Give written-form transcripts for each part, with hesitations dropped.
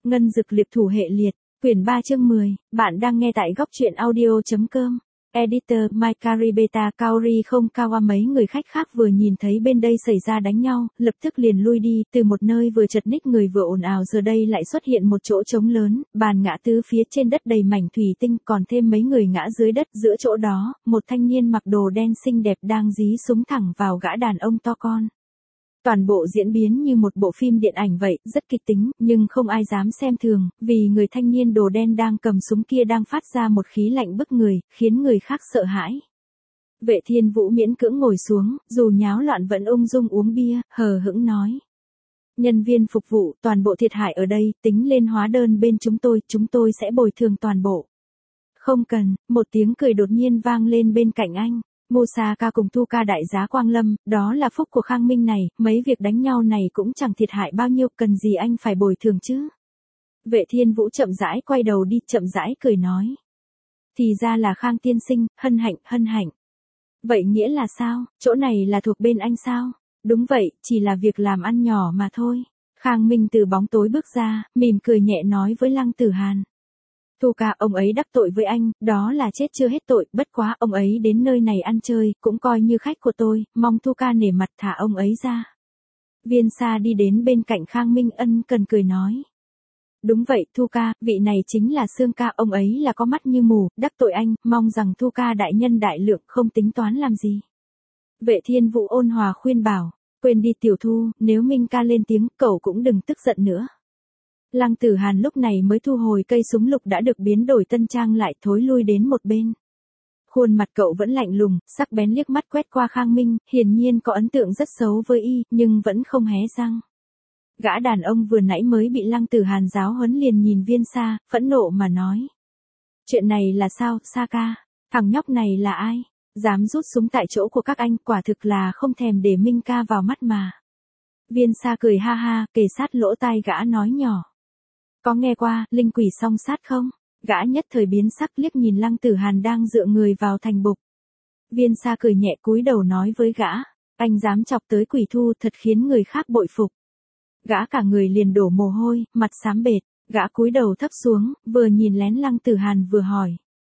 Ngân dực liệp thủ hệ liệt, quyển 3 chương 10, bạn đang nghe tại góc truyện audio.com. Editor Mikari Beta Kaori không Kawa. Mấy người khách khác vừa nhìn thấy bên đây xảy ra đánh nhau, lập tức liền lui đi, từ một nơi vừa chật ních người vừa ồn ào giờ đây lại xuất hiện một chỗ trống lớn, bàn ngã tứ phía trên đất đầy mảnh thủy tinh, còn thêm mấy người ngã dưới đất. Giữa chỗ đó, một thanh niên mặc đồ đen xinh đẹp đang dí súng thẳng vào gã đàn ông to con. Toàn bộ diễn biến như một bộ phim điện ảnh vậy, rất kịch tính, nhưng không ai dám xem thường, vì người thanh niên đồ đen đang cầm súng kia đang phát ra một khí lạnh bức người, khiến người khác sợ hãi. Vệ Thiên Vũ miễn cưỡng ngồi xuống, dù nháo loạn vẫn ung dung uống bia, hờ hững nói. Nhân viên phục vụ, toàn bộ thiệt hại ở đây, tính lên hóa đơn bên chúng tôi sẽ bồi thường toàn bộ. Không cần, một tiếng cười đột nhiên vang lên bên cạnh anh. Musaka cùng Thu Ca đại giá Quang Lâm, đó là phúc của Khang Minh này, mấy việc đánh nhau này cũng chẳng thiệt hại bao nhiêu, cần gì anh phải bồi thường chứ. Vệ Thiên Vũ chậm rãi quay đầu đi, chậm rãi cười nói. Thì ra là Khang tiên sinh, hân hạnh. Vậy nghĩa là sao, chỗ này là thuộc bên anh sao? Đúng vậy, chỉ là việc làm ăn nhỏ mà thôi. Khang Minh từ bóng tối bước ra, mỉm cười nhẹ nói với Lăng Tử Hàn. Thu Ca, ông ấy đắc tội với anh, đó là chết chưa hết tội, bất quá ông ấy đến nơi này ăn chơi, cũng coi như khách của tôi, mong Thu Ca nể mặt thả ông ấy ra. Viên Sa đi đến bên cạnh Khang Minh ân cần cười nói. Đúng vậy, Thu Ca, vị này chính là Sương Ca, ông ấy là có mắt như mù, đắc tội anh, mong rằng Thu Ca đại nhân đại lượng không tính toán làm gì. Vệ Thiên Vũ ôn hòa khuyên bảo, quên đi Tiểu Thu, nếu Minh Ca lên tiếng, cậu cũng đừng tức giận nữa. Lăng Tử Hàn lúc này mới thu hồi cây súng lục đã được biến đổi tân trang lại, thối lui đến một bên. Khuôn mặt cậu vẫn lạnh lùng, sắc bén liếc mắt quét qua Khang Minh, hiển nhiên có ấn tượng rất xấu với y, nhưng vẫn không hé răng. Gã đàn ông vừa nãy mới bị Lăng Tử Hàn giáo huấn liền nhìn Viên Sa, phẫn nộ mà nói. Chuyện này là sao, Sa ca? Thằng nhóc này là ai? Dám rút súng tại chỗ của các anh, quả thực là không thèm để Minh ca vào mắt mà. Viên Sa cười ha ha, kề sát lỗ tai gã nói nhỏ. Có nghe qua, linh quỷ song sát không? Gã nhất thời biến sắc liếc nhìn Lăng Tử Hàn đang dựa người vào thành bục. Viên Sa cười nhẹ cúi đầu nói với gã, anh dám chọc tới quỷ Thu thật khiến người khác bội phục. Gã cả người liền đổ mồ hôi, mặt xám bệt, gã cúi đầu thấp xuống, vừa nhìn lén Lăng Tử Hàn vừa hỏi.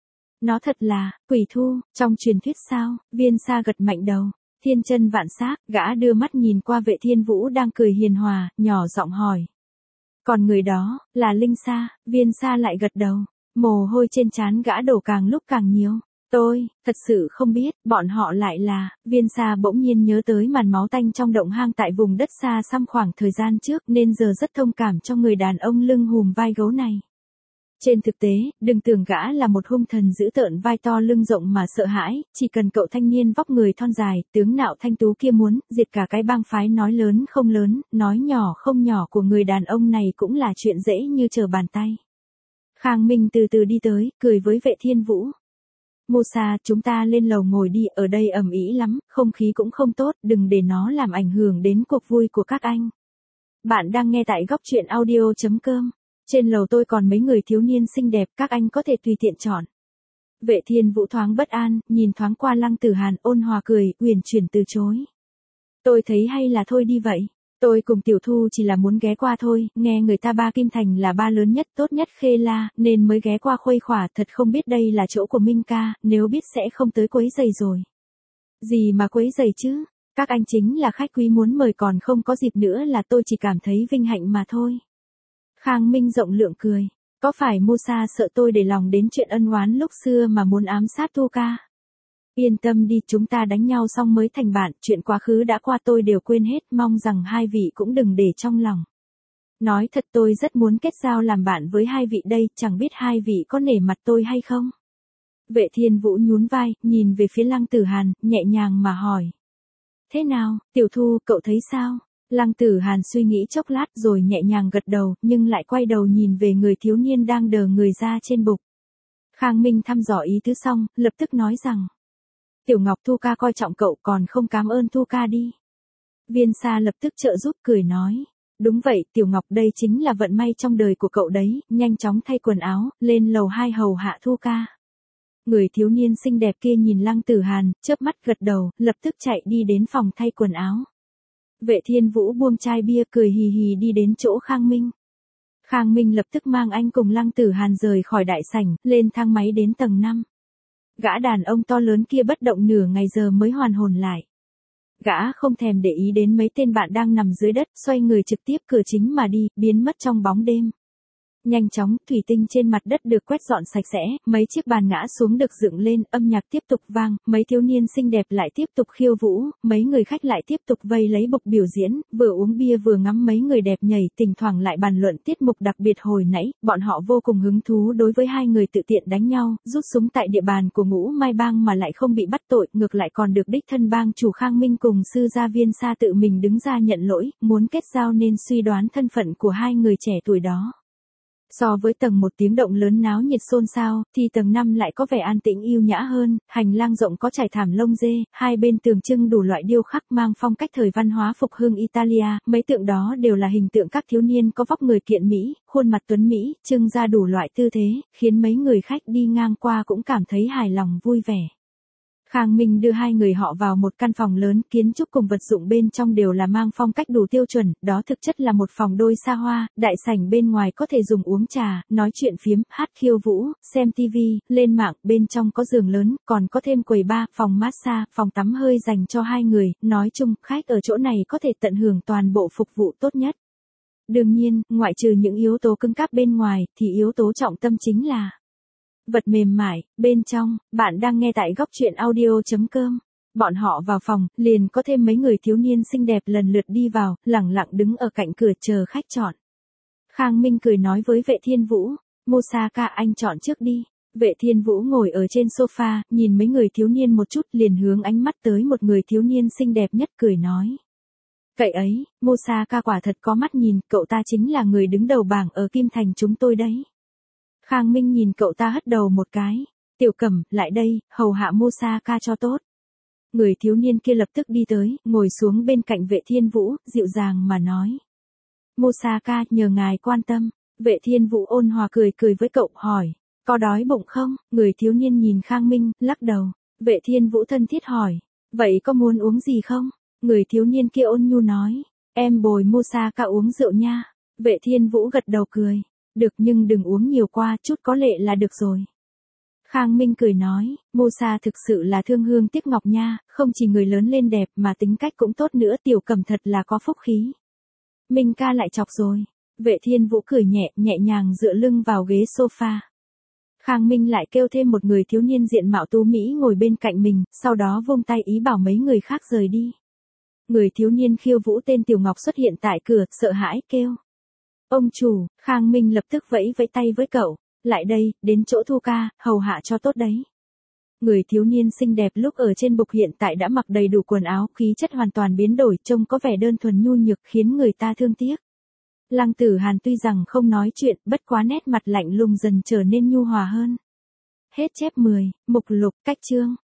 Nó thật là, quỷ Thu, trong truyền thuyết sao? Viên Sa gật mạnh đầu, thiên chân vạn xác, gã đưa mắt nhìn qua Vệ Thiên Vũ đang cười hiền hòa, nhỏ giọng hỏi. Còn người đó, là Linh Sa, Viên Sa lại gật đầu, mồ hôi trên trán gã đổ càng lúc càng nhiều. Tôi, thật sự không biết, bọn họ lại là, Viên Sa bỗng nhiên nhớ tới màn máu tanh trong động hang tại vùng đất xa xăm khoảng thời gian trước nên giờ rất thông cảm cho người đàn ông lưng hùm vai gấu này. Trên thực tế, đừng tưởng gã là một hung thần dữ tợn vai to lưng rộng mà sợ hãi, chỉ cần cậu thanh niên vóc người thon dài, tướng nạo thanh tú kia muốn diệt cả cái bang phái nói lớn không lớn, nói nhỏ không nhỏ của người đàn ông này cũng là chuyện dễ như trở bàn tay. Khang Minh từ từ đi tới, cười với Vệ Thiên Vũ. Musa, chúng ta lên lầu ngồi đi, ở đây ầm ĩ lắm, không khí cũng không tốt, đừng để nó làm ảnh hưởng đến cuộc vui của các anh. Bạn đang nghe tại góc truyện audio.com. Trên lầu tôi còn mấy người thiếu niên xinh đẹp, các anh có thể tùy tiện chọn. Vệ Thiên Vũ thoáng bất an, nhìn thoáng qua Lăng Tử Hàn, ôn hòa cười, uyển chuyển từ chối. Tôi thấy hay là thôi đi vậy. Tôi cùng Tiểu Thu chỉ là muốn ghé qua thôi, nghe người ta ba Kim Thành là ba lớn nhất tốt nhất Khê La, nên mới ghé qua khuây khỏa, thật không biết đây là chỗ của Minh ca, nếu biết sẽ không tới quấy rầy rồi. Gì mà quấy rầy chứ, các anh chính là khách quý muốn mời còn không có dịp nữa là tôi chỉ cảm thấy vinh hạnh mà thôi. Khang Minh rộng lượng cười, có phải Musa sợ tôi để lòng đến chuyện ân oán lúc xưa mà muốn ám sát Thu Ca? Yên tâm đi, chúng ta đánh nhau xong mới thành bạn, chuyện quá khứ đã qua tôi đều quên hết, mong rằng hai vị cũng đừng để trong lòng. Nói thật tôi rất muốn kết giao làm bạn với hai vị đây, chẳng biết hai vị có nể mặt tôi hay không? Vệ Thiên Vũ nhún vai, nhìn về phía Lăng Tử Hàn, nhẹ nhàng mà hỏi. Thế nào, Tiểu Thu, cậu thấy sao? Lăng Tử Hàn suy nghĩ chốc lát rồi nhẹ nhàng gật đầu, nhưng lại quay đầu nhìn về người thiếu niên đang đờ người ra trên bục. Khang Minh thăm dò ý tứ xong, lập tức nói rằng. Tiểu Ngọc, Thu Ca coi trọng cậu, còn không cảm ơn Thu Ca đi. Viên Sa lập tức trợ giúp cười nói. Đúng vậy, Tiểu Ngọc, đây chính là vận may trong đời của cậu đấy, nhanh chóng thay quần áo, lên lầu 2 hầu hạ Thu Ca. Người thiếu niên xinh đẹp kia nhìn Lăng Tử Hàn, chớp mắt gật đầu, lập tức chạy đi đến phòng thay quần áo. Vệ Thiên Vũ buông chai bia cười hì hì đi đến chỗ Khang Minh. Khang Minh lập tức mang anh cùng Lăng Tử Hàn rời khỏi đại sảnh, lên thang máy đến tầng 5. Gã đàn ông to lớn kia bất động nửa ngày giờ mới hoàn hồn lại. Gã không thèm để ý đến mấy tên bạn đang nằm dưới đất, xoay người trực tiếp cửa chính mà đi, biến mất trong bóng đêm. Nhanh chóng, thủy tinh trên mặt đất được quét dọn sạch sẽ, mấy chiếc bàn ngã xuống được dựng lên, âm nhạc tiếp tục vang, mấy thiếu niên xinh đẹp lại tiếp tục khiêu vũ, mấy người khách lại tiếp tục vây lấy bục biểu diễn, vừa uống bia vừa ngắm mấy người đẹp nhảy, thỉnh thoảng lại bàn luận tiết mục đặc biệt hồi nãy, bọn họ vô cùng hứng thú đối với hai người tự tiện đánh nhau, rút súng tại địa bàn của Ngũ Mai Bang mà lại không bị bắt tội, ngược lại còn được đích thân bang chủ Khang Minh cùng sư gia Viên Sa tự mình đứng ra nhận lỗi, muốn kết giao nên suy đoán thân phận của hai người trẻ tuổi đó. So với tầng 1 tiếng động lớn náo nhiệt xôn xao, thì tầng 5 lại có vẻ an tĩnh yêu nhã hơn, hành lang rộng có trải thảm lông dê, hai bên tường trưng đủ loại điêu khắc mang phong cách thời văn hóa phục hưng Italia, mấy tượng đó đều là hình tượng các thiếu niên có vóc người kiện mỹ, khuôn mặt tuấn mỹ, trưng ra đủ loại tư thế, khiến mấy người khách đi ngang qua cũng cảm thấy hài lòng vui vẻ. Khang Minh đưa hai người họ vào một căn phòng lớn, kiến trúc cùng vật dụng bên trong đều là mang phong cách đủ tiêu chuẩn, đó thực chất là một phòng đôi xa hoa, đại sảnh bên ngoài có thể dùng uống trà, nói chuyện phiếm, hát khiêu vũ, xem tivi, lên mạng, bên trong có giường lớn, còn có thêm quầy bar, phòng massage, phòng tắm hơi dành cho hai người, nói chung, khách ở chỗ này có thể tận hưởng toàn bộ phục vụ tốt nhất. Đương nhiên, ngoại trừ những yếu tố cứng cáp bên ngoài, thì yếu tố trọng tâm chính là vật mềm mại, bên trong, bạn đang nghe tại góc truyện audio.com. Bọn họ vào phòng, liền có thêm mấy người thiếu niên xinh đẹp lần lượt đi vào, lẳng lặng đứng ở cạnh cửa chờ khách chọn. Khang Minh cười nói với Vệ Thiên Vũ, Mosaka anh chọn trước đi. Vệ Thiên Vũ ngồi ở trên sofa, nhìn mấy người thiếu niên một chút liền hướng ánh mắt tới một người thiếu niên xinh đẹp nhất cười nói. Cậy ấy, Mosaka quả thật có mắt nhìn, cậu ta chính là người đứng đầu bảng ở Kim Thành chúng tôi đấy. Khang Minh nhìn cậu ta hất đầu một cái. Tiểu Cẩm, lại đây, hầu hạ Mosaka cho tốt. Người thiếu niên kia lập tức đi tới, ngồi xuống bên cạnh Vệ Thiên Vũ, dịu dàng mà nói. Mosaka, nhờ ngài quan tâm. Vệ Thiên Vũ ôn hòa cười cười với cậu, hỏi. Có đói bụng không? Người thiếu niên nhìn Khang Minh, lắc đầu. Vệ Thiên Vũ thân thiết hỏi. Vậy có muốn uống gì không? Người thiếu niên kia ôn nhu nói. Em bồi Mosaka uống rượu nha. Vệ Thiên Vũ gật đầu cười. Được nhưng đừng uống nhiều qua, chút có lệ là được rồi. Khang Minh cười nói, Mosa thực sự là thương hương tiếc ngọc nha, không chỉ người lớn lên đẹp mà tính cách cũng tốt nữa, Tiểu Cẩm thật là có phúc khí. Minh ca lại chọc rồi. Vệ Thiên Vũ cười nhẹ, nhẹ nhàng dựa lưng vào ghế sofa. Khang Minh lại kêu thêm một người thiếu niên diện mạo tú mỹ ngồi bên cạnh mình, sau đó vung tay ý bảo mấy người khác rời đi. Người thiếu niên khiêu vũ tên Tiểu Ngọc xuất hiện tại cửa, sợ hãi kêu. Ông chủ, Khang Minh lập tức vẫy vẫy tay với cậu. Lại đây, đến chỗ Thu ca, hầu hạ cho tốt đấy. Người thiếu niên xinh đẹp lúc ở trên bục hiện tại đã mặc đầy đủ quần áo, khí chất hoàn toàn biến đổi, trông có vẻ đơn thuần nhu nhược khiến người ta thương tiếc. Lăng Tử Hàn tuy rằng không nói chuyện, bất quá nét mặt lạnh lùng dần trở nên nhu hòa hơn. Hết chép 10, mục lục, cách chương.